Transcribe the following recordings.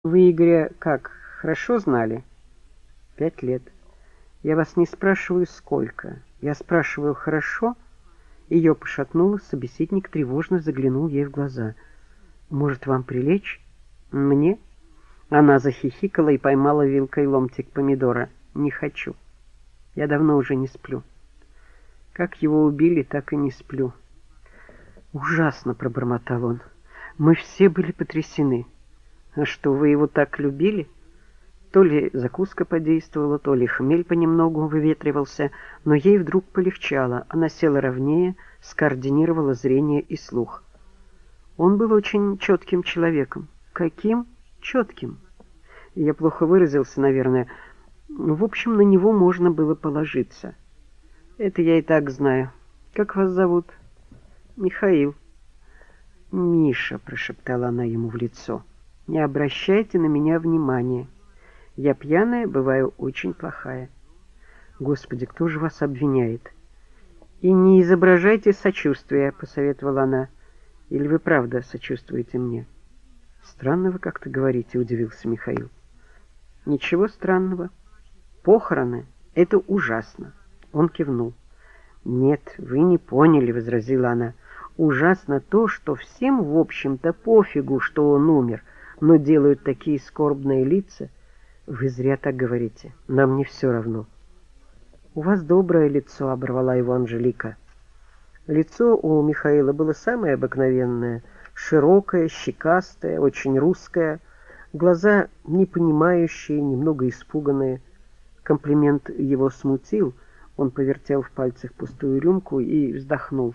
Вы Игоря как, хорошо знали? 5 лет. Я вас не спрашиваю, сколько. Я спрашиваю, хорошо? Ее пошатнуло, собеседник тревожно заглянул ей в глаза. Может, вам прилечь? Мне? Она захихикала и поймала вилкой ломтик помидора. Не хочу. Я давно уже не сплю. Как его убили, так и не сплю. Ужасно, пробормотал он. Мы все были потрясены. А что, вы его так любили? То ли закуска подействовала, то ли хмель понемногу выветривался, но ей вдруг полегчало. Она села ровнее, скоординировала зрение и слух. Он был очень четким человеком. Каким? Четким. Я плохо выразился, наверное. В общем, на него можно было положиться. Это я и так знаю. Как вас зовут? Михаил. Миша, прошептала она ему в лицо. Не обращайте на меня внимания. Я пьяная, бываю очень плохая. Господи, кто же вас обвиняет? И не изображайте сочувствия, посоветовала она. Или вы правда сочувствуете мне? Странно вы как-то говорите, удивился Михаил. Ничего странного. Похороны — это ужасно. Он кивнул. Нет, вы не поняли, возразила она. Ужасно то, что всем, в общем-то, пофигу, что он умер, но делают такие скорбные лица. Вы зря так говорите. Нам не все равно. У вас доброе лицо, оборвала его Анжелика. Лицо у Михаила было самое обыкновенное, широкое, щекастое, очень русское, глаза непонимающие, немного испуганные. Комплимент его смутил. Он повертел в пальцах пустую рюмку и вздохнул.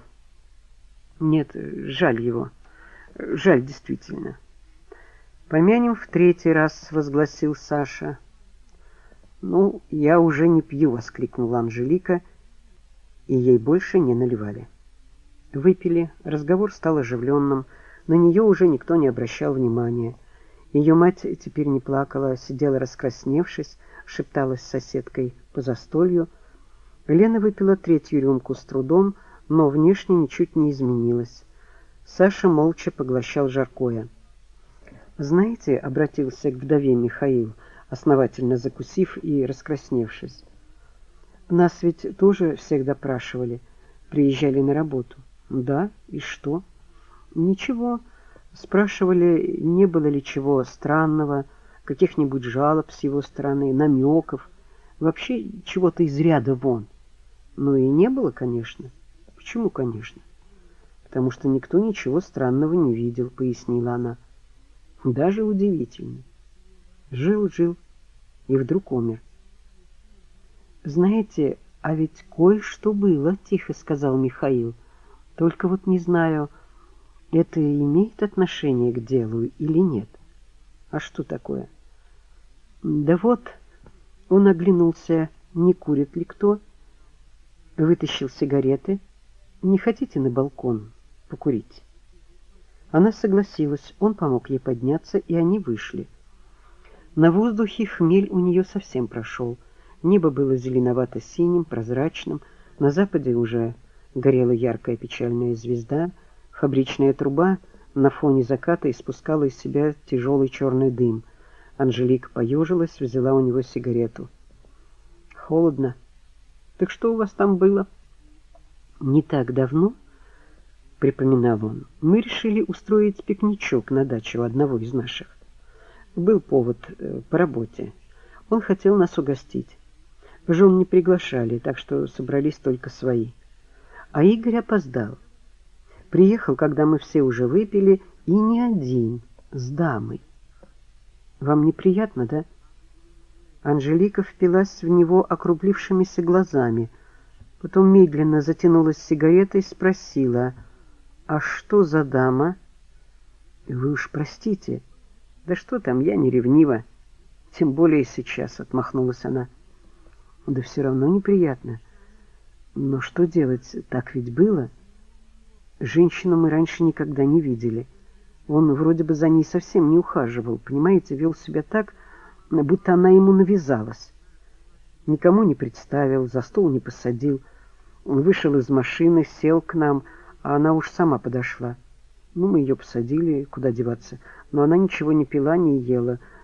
Нет, жаль его. Жаль, действительно. «Помянем в 3-й раз», — возгласил Саша. «Ну, я уже не пью», — воскликнула Анжелика, и ей больше не наливали. Выпили, разговор стал оживленным, на нее уже никто не обращал внимания. Ее мать теперь не плакала, сидела раскрасневшись, шепталась с соседкой по застолью. Лена выпила 3-ю рюмку с трудом, но внешне ничуть не изменилась. Саша молча поглощал жаркое. «Знаете», — обратился к вдове Михаил, основательно закусив и раскрасневшись, «нас ведь тоже всех допрашивали, приезжали на работу». «Да? И что?» «Ничего. Спрашивали, не было ли чего странного, каких-нибудь жалоб с его стороны, намеков, вообще чего-то из ряда вон». «Ну и не было, конечно». «Почему, конечно?» «Потому что никто ничего странного не видел», — пояснила она. Даже удивительно. Жил-жил и вдруг умер. «Знаете, а ведь кое-что было», — тихо сказал Михаил. «Только вот не знаю, это имеет отношение к делу или нет». «А что такое?» «Да вот», — он оглянулся, не курит ли кто, вытащил сигареты. «Не хотите на балкон покурить?» Она согласилась, он помог ей подняться, и они вышли. На воздухе хмель у нее совсем прошел. Небо было зеленовато-синим, прозрачным, на западе уже горела яркая печальная звезда, фабричная труба на фоне заката испускала из себя тяжелый черный дым. Анжелика поежилась, взяла у него сигарету. «Холодно. Так что у вас там было?» «Не так давно, — припоминал он, — мы решили устроить пикничок на даче у одного из наших. Был повод по работе. Он хотел нас угостить. Жен не приглашали, так что собрались только свои. А Игорь опоздал. Приехал, когда мы все уже выпили, и не один, с дамой. Вам неприятно, да?» Анжелика впилась в него округлившимися глазами, потом медленно затянулась сигаретой и спросила: «А что за дама?» «Вы уж простите». «Да что там, я не ревнива. Тем более сейчас», — отмахнулась она. «Да все равно неприятно. Но что делать, так ведь было. Женщину мы раньше никогда не видели. Он вроде бы за ней совсем не ухаживал, понимаете, вел себя так, будто она ему навязалась. Никому не представил, за стол не посадил. Он вышел из машины, сел к нам, а она уж сама подошла. Ну, мы ее посадили, куда деваться. Но она ничего не пила, не ела,